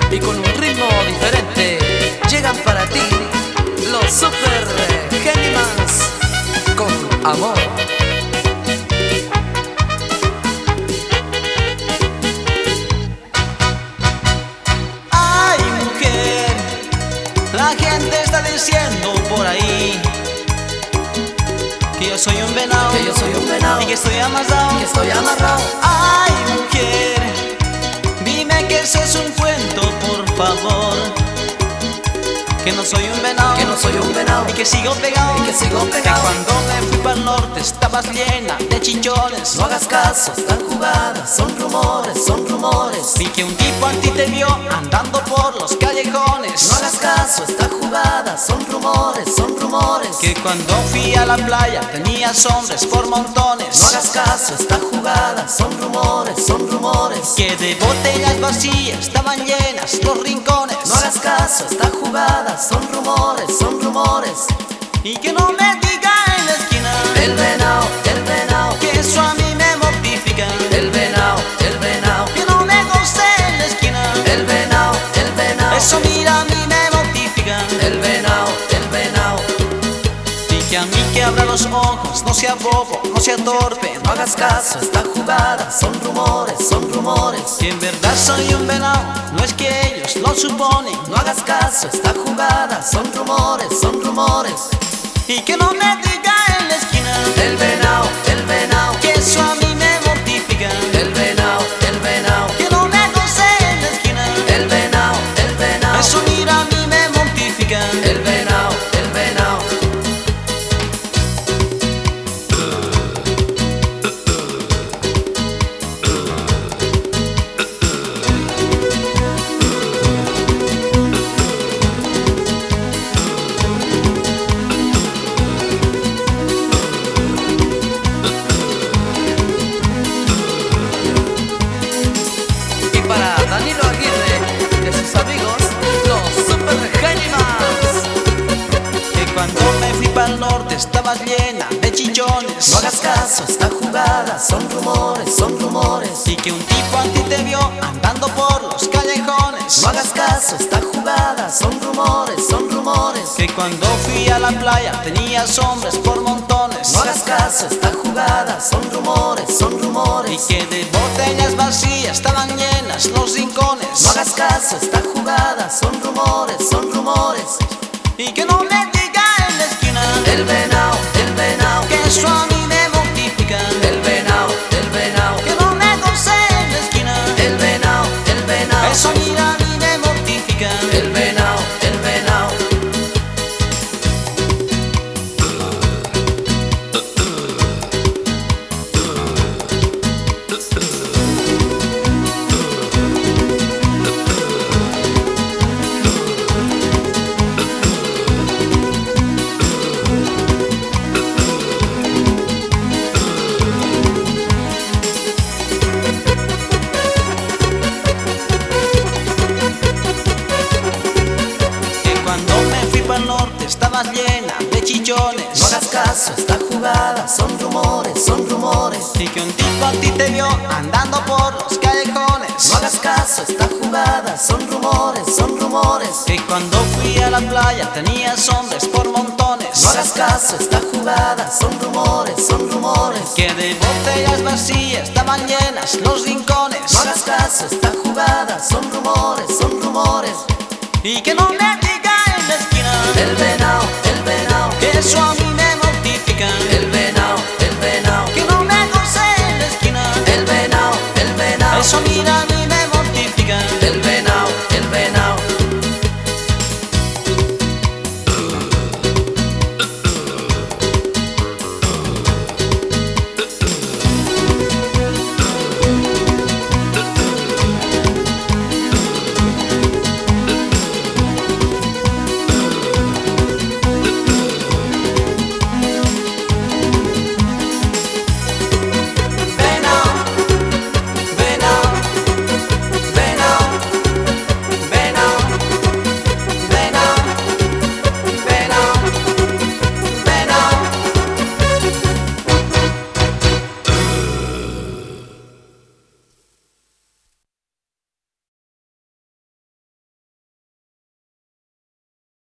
y con un ritmo diferente llegan para ti los Super Genimans con amor. Ay, mujer, la gente está diciendo por ahí que yo soy un venado, y que estoy amarrado, Ay, mujer, dime que ese es un cuento, por favor. Que no soy un venado, y que sigo pegado, Que cuando me fui para el norte estabas llena de chichones. No hagas caso, están jugadas, son rumores. Vi que un tipo a ti te vio andando por los callejones. No hagas caso, está jugada, son rumores. Que cuando fui a la playa tenías hombres por montones. No hagas caso, está jugada, son rumores. Que de botellas vacías estaban llenas los rincones. No hagas caso, está jugada, son rumores. Y que no me diga en la esquina El venado, que eso a mí me mortifica. el venado, Que no me goce en la esquina el venado, eso mira a mí me mortifica. el venado. Y que a mí que abra los ojos, no sea bobo, no sea torpe. No hagas caso, está jugada, son rumores. Que en verdad soy un venado, no es que ellos lo suponen. No hagas caso, está jugada, son rumores. Y que no me diga en la esquina El venado, que eso a mí me mortifica. el venado. Que no me goce en la esquina El venado, eso mira a mí me mortifica. el venado. Y para Danilo Aguirre y de sus amigos, los Super Genimans. Que cuando me fui para el norte estabas llena de chichones. No hagas caso, está jugada, son rumores. Y que un tipo a ti te vio andando por los callejones. No hagas caso, está jugada, son rumores. Que cuando fui a la playa tenías hombres por montones. No hagas caso, está jugada, son rumores. Y que de botellas vacías estaban llenas los rincones. No hagas caso, está jugada, son rumores. Y que no me diga en la esquina El venado, que eso a mí me mortifica. el venado. Que no me goce en la esquina El venado, eso mira a mí me mortifica. el venado. Que cuando me fui para el norte estabas llena de chichones. No hagas caso, está jugada, son rumores. Y que un tipo a ti te vio andando por los callejones. No hagas caso, está jugada, son rumores. Que cuando fui a la playa tenías hombres por montones. No hagas caso, está jugada, son rumores. Que de botellas vacías estaban llenas los rincones. No hagas caso, está jugada, son rumores. Y que no me diga en la esquina El venado, que eso a mí me mortifica. el venado. Que no me goce en la esquina El venado. eso mira